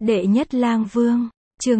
Đệ nhất lang vương, chương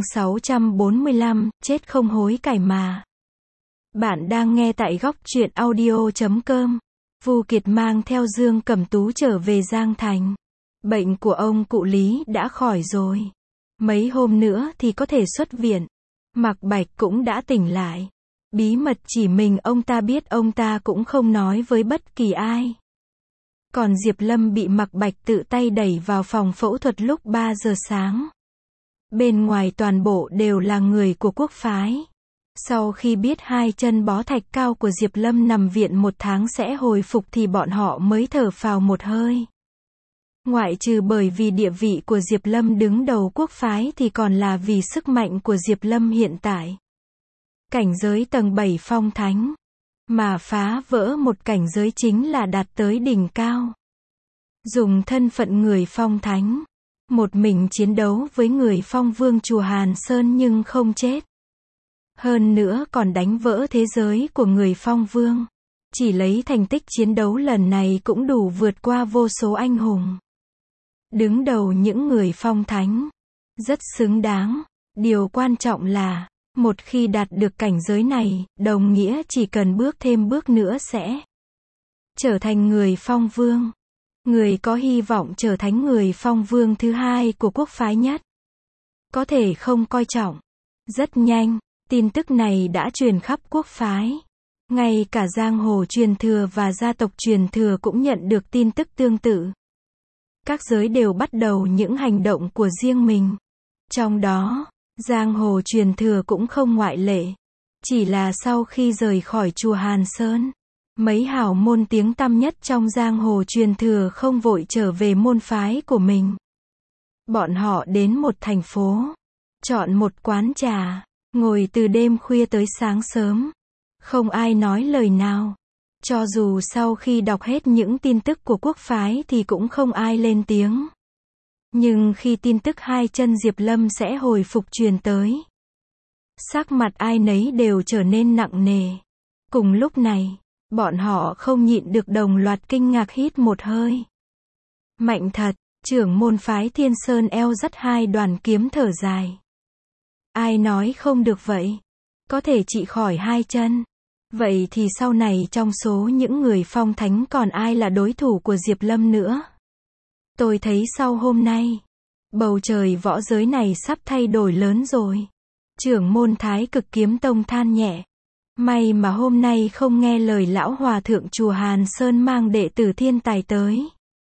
645, chết không hối cải mà. Bạn đang nghe tại góc truyện audio.com. Vu Kiệt mang theo Dương Cẩm Tú trở về Giang Thành. Bệnh của ông cụ Lý đã khỏi rồi. Mấy hôm nữa thì có thể xuất viện. Mạc Bạch cũng đã tỉnh lại. Bí mật chỉ mình ông ta biết, ông ta cũng không nói với bất kỳ ai. Còn Diệp Lâm bị Mạc Bạch tự tay đẩy vào phòng phẫu thuật lúc 3 giờ sáng. Bên ngoài toàn bộ đều là người của quốc phái. Sau khi biết hai chân bó thạch cao của Diệp Lâm nằm viện 1 tháng sẽ hồi phục thì bọn họ mới thở phào một hơi. Ngoại trừ bởi vì địa vị của Diệp Lâm đứng đầu quốc phái thì còn là vì sức mạnh của Diệp Lâm hiện tại. Cảnh giới tầng 7 phong thánh. Mà phá vỡ một cảnh giới chính là đạt tới đỉnh cao. Dùng thân phận người phong thánh. Một mình chiến đấu với người phong vương chùa Hàn Sơn nhưng không chết. Hơn nữa còn đánh vỡ thế giới của người phong vương. Chỉ lấy thành tích chiến đấu lần này cũng đủ vượt qua vô số anh hùng. Đứng đầu những người phong thánh. Rất xứng đáng. Điều quan trọng là, một khi đạt được cảnh giới này, đồng nghĩa chỉ cần bước thêm bước nữa sẽ trở thành người phong vương. Người có hy vọng trở thành người phong vương thứ hai của quốc phái nhất. Có thể không coi trọng. Rất nhanh, tin tức này đã truyền khắp quốc phái. Ngay cả giang hồ truyền thừa và gia tộc truyền thừa cũng nhận được tin tức tương tự. Các giới đều bắt đầu những hành động của riêng mình. Trong đó, giang hồ truyền thừa cũng không ngoại lệ. Chỉ là sau khi rời khỏi chùa Hàn Sơn, mấy hào môn tiếng tăm nhất trong giang hồ truyền thừa không vội trở về môn phái của mình. Bọn họ đến một thành phố, chọn một quán trà, ngồi từ đêm khuya tới sáng sớm. Không ai nói lời nào. Cho dù sau khi đọc hết những tin tức của quốc phái thì cũng không ai lên tiếng. Nhưng khi tin tức hai chân Diệp Lâm sẽ hồi phục truyền tới, sắc mặt ai nấy đều trở nên nặng nề. Cùng lúc này, bọn họ không nhịn được đồng loạt kinh ngạc hít một hơi. Mạnh thật, trưởng môn phái Thiên Sơn eo dắt hai đoàn kiếm thở dài. Ai nói không được vậy? Có thể trị khỏi hai chân. Vậy thì sau này trong số những người phong thánh còn ai là đối thủ của Diệp Lâm nữa? Tôi thấy sau hôm nay, bầu trời võ giới này sắp thay đổi lớn rồi. Trưởng môn Thái Cực Kiếm Tông than nhẹ. May mà hôm nay không nghe lời lão hòa thượng chùa Hàn Sơn mang đệ tử thiên tài tới.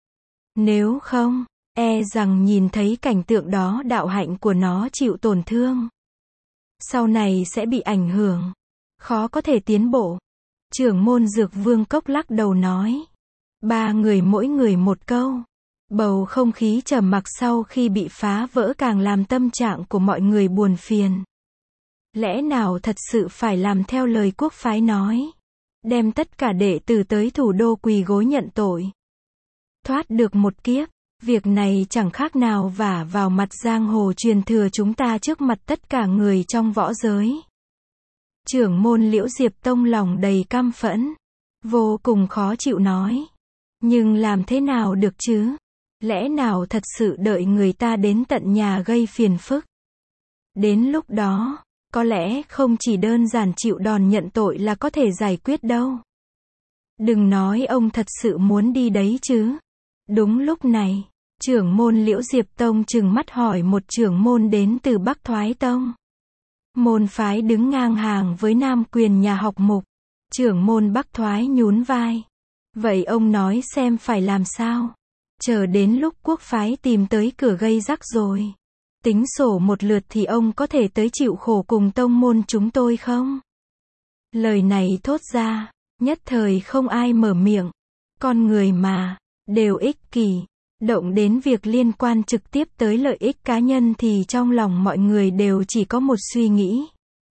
Nếu không, e rằng nhìn thấy cảnh tượng đó đạo hạnh của nó chịu tổn thương. Sau này sẽ bị ảnh hưởng. Khó có thể tiến bộ. Trưởng môn Dược Vương Cốc lắc đầu nói. 3 người mỗi người một câu. Bầu không khí trầm mặc sau khi bị phá vỡ càng làm tâm trạng của mọi người buồn phiền. Lẽ nào thật sự phải làm theo lời quốc phái nói, đem tất cả đệ tử tới thủ đô quỳ gối nhận tội, thoát được một kiếp? Việc này chẳng khác nào vả vào mặt giang hồ truyền thừa chúng ta trước mặt tất cả người trong võ giới. Trưởng môn Liễu Diệp Tông lòng đầy căm phẫn, vô cùng khó chịu nói. Nhưng làm thế nào được chứ? Lẽ nào thật sự đợi người ta đến tận nhà gây phiền phức? Đến lúc đó, có lẽ không chỉ đơn giản chịu đòn nhận tội là có thể giải quyết đâu. Đừng nói ông thật sự muốn đi đấy chứ. Đúng lúc này, trưởng môn Liễu Diệp Tông trừng mắt hỏi một trưởng môn đến từ Bắc Thoái Tông. Môn phái đứng ngang hàng với Nam Quyền nhà học mục. Trưởng môn Bắc Thoái nhún vai. Vậy ông nói xem phải làm sao? Chờ đến lúc quốc phái tìm tới cửa gây rắc rồi. Tính sổ một lượt thì ông có thể tới chịu khổ cùng tông môn chúng tôi không? Lời này thốt ra, nhất thời không ai mở miệng. Con người mà, đều ích kỷ. Động đến việc liên quan trực tiếp tới lợi ích cá nhân thì trong lòng mọi người đều chỉ có một suy nghĩ.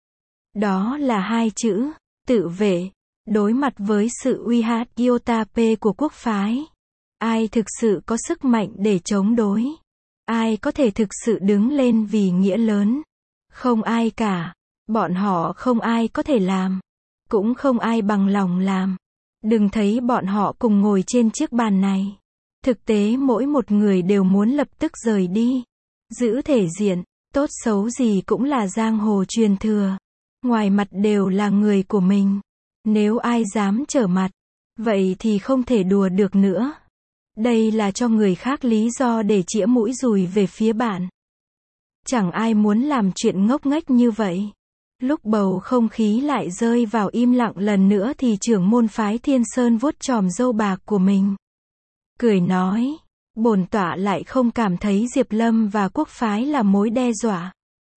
Đó là 2 chữ, tự vệ. Đối mặt với sự uy hiếp Yotape của quốc phái, ai thực sự có sức mạnh để chống đối? Ai có thể thực sự đứng lên vì nghĩa lớn? Không ai cả. Bọn họ không ai có thể làm. Cũng không ai bằng lòng làm. Đừng thấy bọn họ cùng ngồi trên chiếc bàn này. Thực tế mỗi một người đều muốn lập tức rời đi. giữ thể diện, tốt xấu gì cũng là giang hồ truyền thừa. Ngoài mặt đều là người của mình. Nếu ai dám trở mặt, vậy thì không thể đùa được nữa. Đây là cho người khác lý do để chĩa mũi dùi về phía bạn. Chẳng ai muốn làm chuyện ngốc nghếch như vậy. Lúc bầu không khí lại rơi vào im lặng lần nữa thì trưởng môn phái Thiên Sơn vuốt chòm râu bạc của mình. Cười nói, bổn tọa lại không cảm thấy Diệp Lâm và quốc phái là mối đe dọa.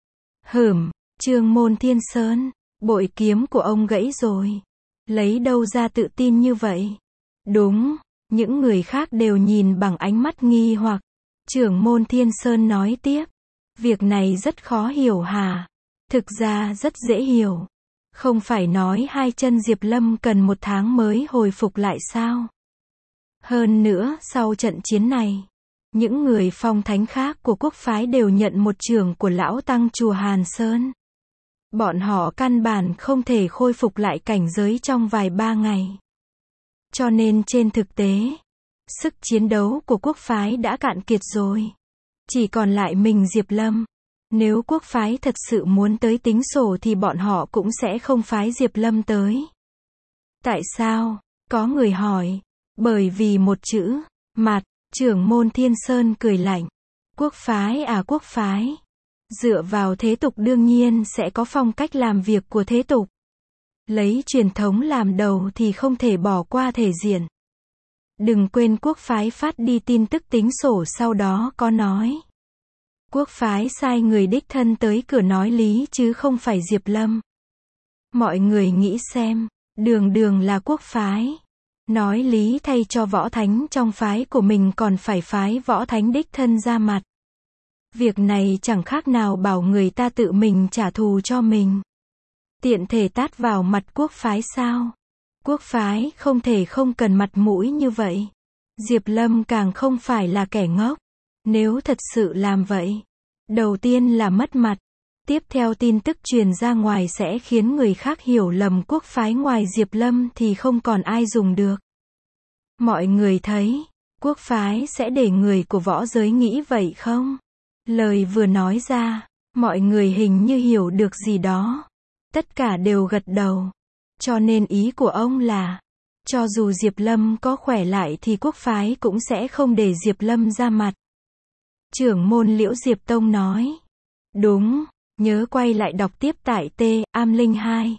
Trưởng môn Thiên Sơn, bội kiếm của ông gãy rồi. Lấy đâu ra tự tin như vậy? Đúng, những người khác đều nhìn bằng ánh mắt nghi hoặc. Trưởng môn Thiên Sơn nói tiếp, việc này rất khó hiểu hả? Thực ra rất dễ hiểu. Không phải nói hai chân Diệp Lâm cần 1 tháng mới hồi phục lại sao? Hơn nữa, sau trận chiến này, những người phong thánh khác của quốc phái đều nhận một chưởng của lão tăng chùa Hàn Sơn. Bọn họ căn bản không thể khôi phục lại cảnh giới trong vài 3 ngày. Cho nên trên thực tế, sức chiến đấu của quốc phái đã cạn kiệt rồi. Chỉ còn lại mình Diệp Lâm. Nếu quốc phái thật sự muốn tới tính sổ thì bọn họ cũng sẽ không phái Diệp Lâm tới. Tại sao? Có người hỏi. Bởi vì một chữ, mặt. Trưởng môn Thiên Sơn cười lạnh. Quốc phái à, quốc phái. Dựa vào thế tục đương nhiên sẽ có phong cách làm việc của thế tục. Lấy truyền thống làm đầu thì không thể bỏ qua thể diện. Đừng quên quốc phái phát đi tin tức tính sổ sau đó có nói. Quốc phái sai người đích thân tới cửa nói lý chứ không phải Diệp Lâm. Mọi người nghĩ xem, đường là quốc phái. Nói lý thay cho võ thánh trong phái của mình còn phải phái võ thánh đích thân ra mặt. Việc này chẳng khác nào bảo người ta tự mình trả thù cho mình. Tiện thể tát vào mặt quốc phái sao? Quốc phái không thể không cần mặt mũi như vậy. Diệp Lâm càng không phải là kẻ ngốc. Nếu thật sự làm vậy, đầu tiên là mất mặt. Tiếp theo tin tức truyền ra ngoài sẽ khiến người khác hiểu lầm quốc phái ngoài Diệp Lâm thì không còn ai dùng được. Mọi người thấy, quốc phái sẽ để người của võ giới nghĩ vậy không? Lời vừa nói ra, mọi người hình như hiểu được gì đó. Tất cả đều gật đầu. Cho nên ý của ông là, cho dù Diệp Lâm có khỏe lại thì quốc phái cũng sẽ không để Diệp Lâm ra mặt. Trưởng môn Liễu Diệp Tông nói. Đúng, nhớ quay lại đọc tiếp tại Am Linh 2.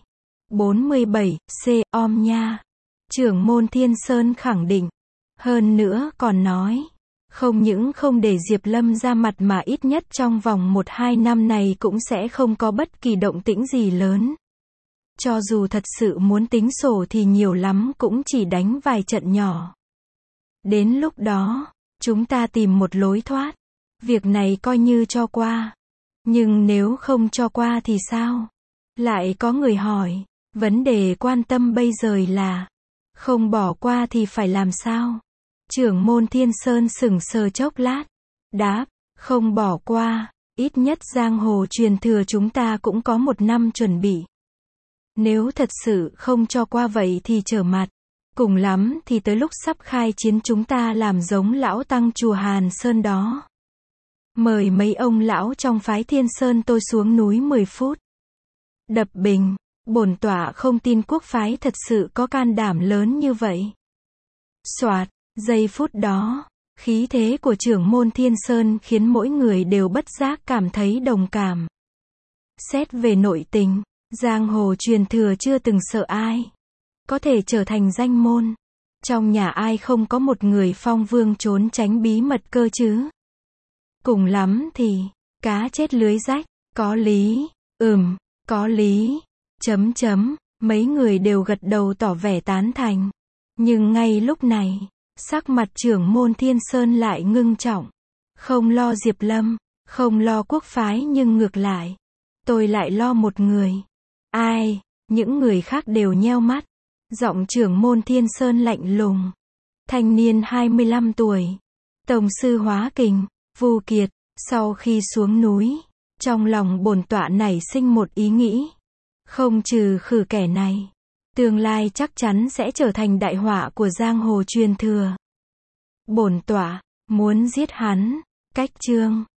47, Om nha. Trưởng môn Thiên Sơn khẳng định. Hơn nữa còn nói, không những không để Diệp Lâm ra mặt mà ít nhất trong vòng 1-2 năm này cũng sẽ không có bất kỳ động tĩnh gì lớn. Cho dù thật sự muốn tính sổ thì nhiều lắm cũng chỉ đánh vài trận nhỏ. Đến lúc đó, chúng ta tìm một lối thoát. Việc này coi như cho qua. Nhưng nếu không cho qua thì sao? Lại có người hỏi, vấn đề quan tâm bây giờ là, không bỏ qua thì phải làm sao? Trưởng môn Thiên Sơn sững sờ chốc lát. Đáp, không bỏ qua, ít nhất giang hồ truyền thừa chúng ta cũng có 1 năm chuẩn bị. Nếu thật sự không cho qua vậy thì trở mặt. Cùng lắm thì tới lúc sắp khai chiến chúng ta làm giống lão tăng chùa Hàn Sơn đó. Mời mấy ông lão trong phái Thiên Sơn tôi xuống núi 10 phút. Đập bình, bổn tọa không tin quốc phái thật sự có can đảm lớn như vậy. Soạt, giây phút đó, khí thế của trưởng môn Thiên Sơn khiến mỗi người đều bất giác cảm thấy đồng cảm. Xét về nội tình, giang hồ truyền thừa chưa từng sợ ai. Có thể trở thành danh môn. Trong nhà ai không có một người phong vương trốn tránh bí mật cơ chứ? Cùng lắm thì, cá chết lưới rách, có lý, có lý, mấy người đều gật đầu tỏ vẻ tán thành. Nhưng ngay lúc này, sắc mặt trưởng môn Thiên Sơn lại ngưng trọng. Không lo Diệp Lâm, không lo quốc phái nhưng ngược lại, tôi lại lo một người. Ai? Những người khác đều nheo mắt. Giọng trưởng môn Thiên Sơn lạnh lùng. Thanh niên 25 tuổi. Tổng sư hóa kình, Vu Kiệt. Sau khi xuống núi, trong lòng bổn tọa nảy sinh một ý nghĩ. Không trừ khử kẻ này, tương lai chắc chắn sẽ trở thành đại họa của giang hồ truyền thừa. Bổn tọa muốn giết hắn. Cách chương